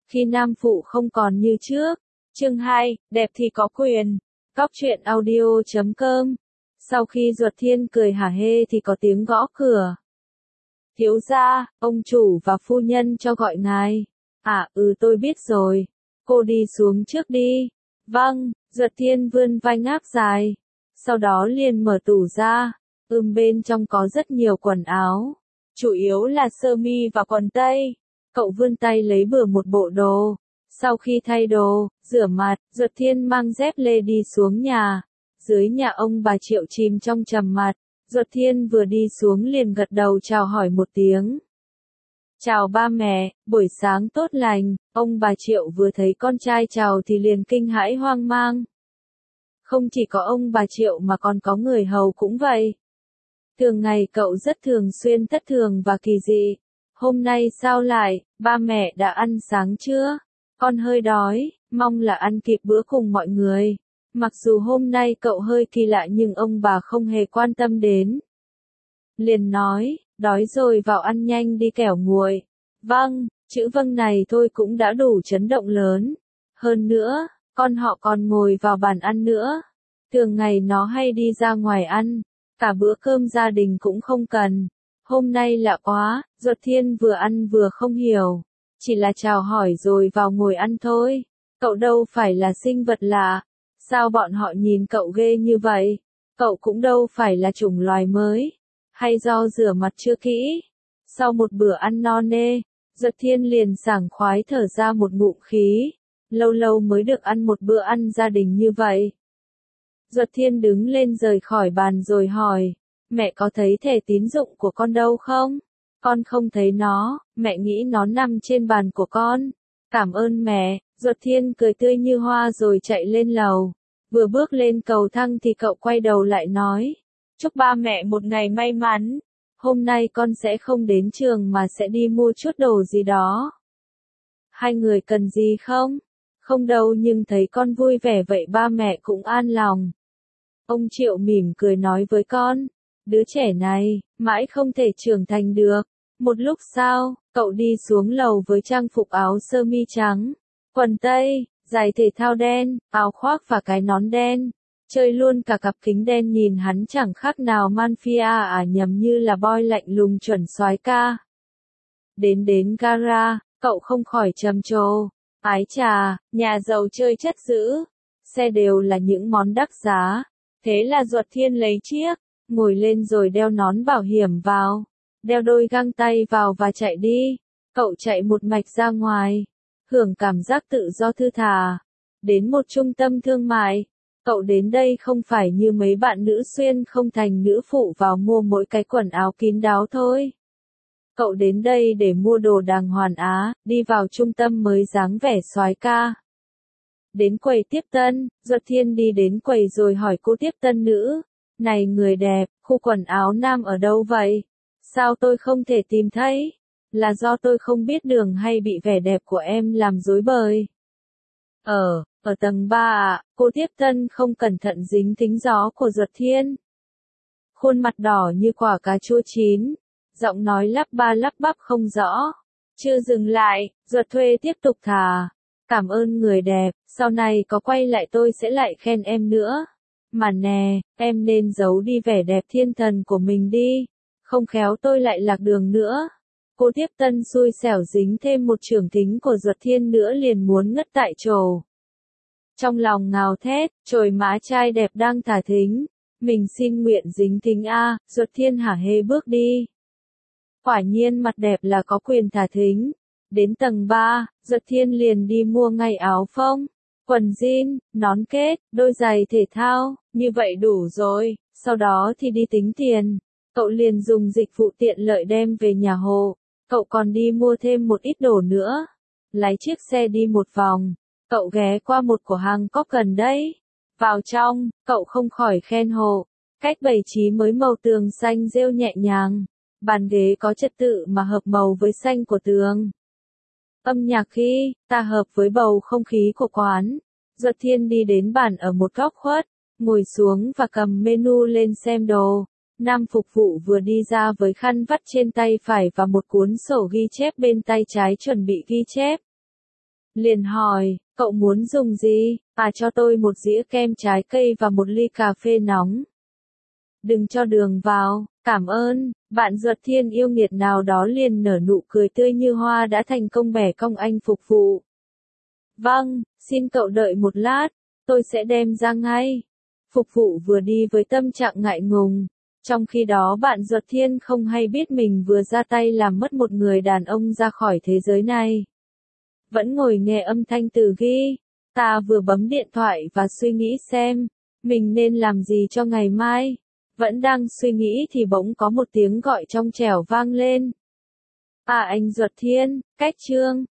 khi nam phụ không còn như trước. Chương 2, đẹp thì có quyền. Cóc truyện audio.com. Sau khi Duật Thiên cười hả hê thì có tiếng gõ cửa. Thiếu gia, ông chủ và phu nhân cho gọi ngài. Tôi biết rồi. Cô đi xuống trước đi. Vâng, Duật Thiên vươn vai ngáp dài. Sau đó liền mở tủ ra. Bên trong có rất nhiều quần áo. Chủ yếu là sơ mi và quần tây. Cậu vươn tay lấy bừa một bộ đồ. Sau khi thay đồ, rửa mặt, Duật Thiên mang dép lê đi xuống nhà. Dưới nhà ông bà Triệu chìm trong trầm mặc. Duật Thiên vừa đi xuống liền gật đầu chào hỏi một tiếng. Chào ba mẹ, buổi sáng tốt lành. Ông bà Triệu vừa thấy con trai chào thì liền kinh hãi hoang mang. Không chỉ có ông bà Triệu mà còn có người hầu cũng vậy. Thường ngày cậu rất thường xuyên thất thường và kỳ dị. Hôm nay sao lại, ba mẹ đã ăn sáng chưa? Con hơi đói, mong là ăn kịp bữa cùng mọi người. Mặc dù hôm nay cậu hơi kỳ lạ nhưng ông bà không hề quan tâm đến. Liền nói, đói rồi vào ăn nhanh đi kẻo nguội. Vâng, chữ vâng này thôi cũng đã đủ chấn động lớn. Hơn nữa, con họ còn ngồi vào bàn ăn nữa. Thường ngày nó hay đi ra ngoài ăn, cả bữa cơm gia đình cũng không cần. Hôm nay lạ quá, Duật Thiên vừa ăn vừa không hiểu. Chỉ là chào hỏi rồi vào ngồi ăn thôi. Cậu đâu phải là sinh vật lạ. Sao bọn họ nhìn cậu ghê như vậy? Cậu cũng đâu phải là chủng loài mới. Hay do rửa mặt chưa kỹ? Sau một bữa ăn no nê, Duật Thiên liền sảng khoái thở ra một ngụm khí. Lâu lâu mới được ăn một bữa ăn gia đình như vậy. Duật Thiên đứng lên rời khỏi bàn rồi hỏi, mẹ có thấy thẻ tín dụng của con đâu không? Con không thấy nó, mẹ nghĩ nó nằm trên bàn của con. Cảm ơn mẹ. Duật Thiên cười tươi như hoa rồi chạy lên lầu. Vừa bước lên cầu thang thì cậu quay đầu lại nói, chúc ba mẹ một ngày may mắn. Hôm nay con sẽ không đến trường mà sẽ đi mua chút đồ gì đó. Hai người cần gì không? Không đâu nhưng thấy con vui vẻ vậy ba mẹ cũng an lòng. Ông Triệu mỉm cười nói với con, đứa trẻ này, mãi không thể trưởng thành được. Một lúc sau, cậu đi xuống lầu với trang phục áo sơ mi trắng, quần tây, giày thể thao đen, áo khoác và cái nón đen. Chơi luôn cả cặp kính đen nhìn hắn chẳng khác nào mafia nhầm như là boy lạnh lùng chuẩn soái ca. Đến gara, cậu không khỏi trầm trồ. Ái chà, nhà giàu chơi chất dữ. Xe đều là những món đắt giá. Thế là Duật Thiên lấy chiếc, ngồi lên rồi đeo nón bảo hiểm vào. Đeo đôi găng tay vào và chạy đi. Cậu chạy một mạch ra ngoài. Hưởng cảm giác tự do thư thả. Đến một trung tâm thương mại. Cậu đến đây không phải như mấy bạn nữ xuyên không thành nữ phụ vào mua mỗi cái quần áo kín đáo thôi. Cậu đến đây để mua đồ đàng hoàng á, đi vào trung tâm mới dáng vẻ soái ca. Đến quầy tiếp tân, Duật Thiên đi đến quầy rồi hỏi cô tiếp tân nữ. Này người đẹp, khu quần áo nam ở đâu vậy? Sao tôi không thể tìm thấy? Là do tôi không biết đường hay bị vẻ đẹp của em làm rối bời? Ở tầng 3 ạ, cô tiếp tân không cẩn thận dính thính gió của Duật Thiên. Khuôn mặt đỏ như quả cà chua chín, giọng nói lắp ba lắp bắp không rõ. Chưa dừng lại, Duật Thuê tiếp tục thả. Cảm ơn người đẹp, sau này có quay lại tôi sẽ lại khen em nữa. Mà nè, em nên giấu đi vẻ đẹp thiên thần của mình đi. Không khéo tôi lại lạc đường nữa. Cô tiếp tân xui xẻo dính thêm một chưởng thính của Duật Thiên nữa liền muốn ngất tại chỗ. Trong lòng ngào thét, chồi má trai đẹp đang thả thính. Mình xin nguyện dính thính a. Duật Thiên hả hê bước đi. Quả nhiên mặt đẹp là có quyền thả thính. Đến tầng 3, Duật Thiên liền đi mua ngay áo phông, quần jean, nón kết, đôi giày thể thao, như vậy đủ rồi, sau đó thì đi tính tiền. Cậu liền dùng dịch vụ tiện lợi đem về nhà hộ. Cậu còn đi mua thêm một ít đồ nữa. Lái chiếc xe đi một vòng, cậu ghé qua một cửa hàng có gần đấy. Vào trong, cậu không khỏi khen hộ. Cách bày trí mới màu tường xanh rêu nhẹ nhàng. Bàn ghế có trật tự mà hợp màu với xanh của tường. Âm nhạc khi, ta hợp với bầu không khí của quán. Duật Thiên đi đến bàn ở một góc khuất, ngồi xuống và cầm menu lên xem đồ. Nam phục vụ vừa đi ra với khăn vắt trên tay phải và một cuốn sổ ghi chép bên tay trái chuẩn bị ghi chép. Liền hỏi, cậu muốn dùng gì? Cho tôi một dĩa kem trái cây và một ly cà phê nóng. Đừng cho đường vào, cảm ơn. Bạn Duật Thiên yêu nghiệt nào đó liền nở nụ cười tươi như hoa đã thành công bẻ cong anh phục vụ. Vâng, xin cậu đợi một lát, tôi sẽ đem ra ngay. Phục vụ vừa đi với tâm trạng ngại ngùng. Trong khi đó bạn Duật Thiên không hay biết mình vừa ra tay làm mất một người đàn ông ra khỏi thế giới này. Vẫn ngồi nghe âm thanh từ ghi. Ta vừa bấm điện thoại và suy nghĩ xem, mình nên làm gì cho ngày mai. Vẫn đang suy nghĩ thì bỗng có một tiếng gọi trong trẻo vang lên. Anh Duật Thiên, cách chương.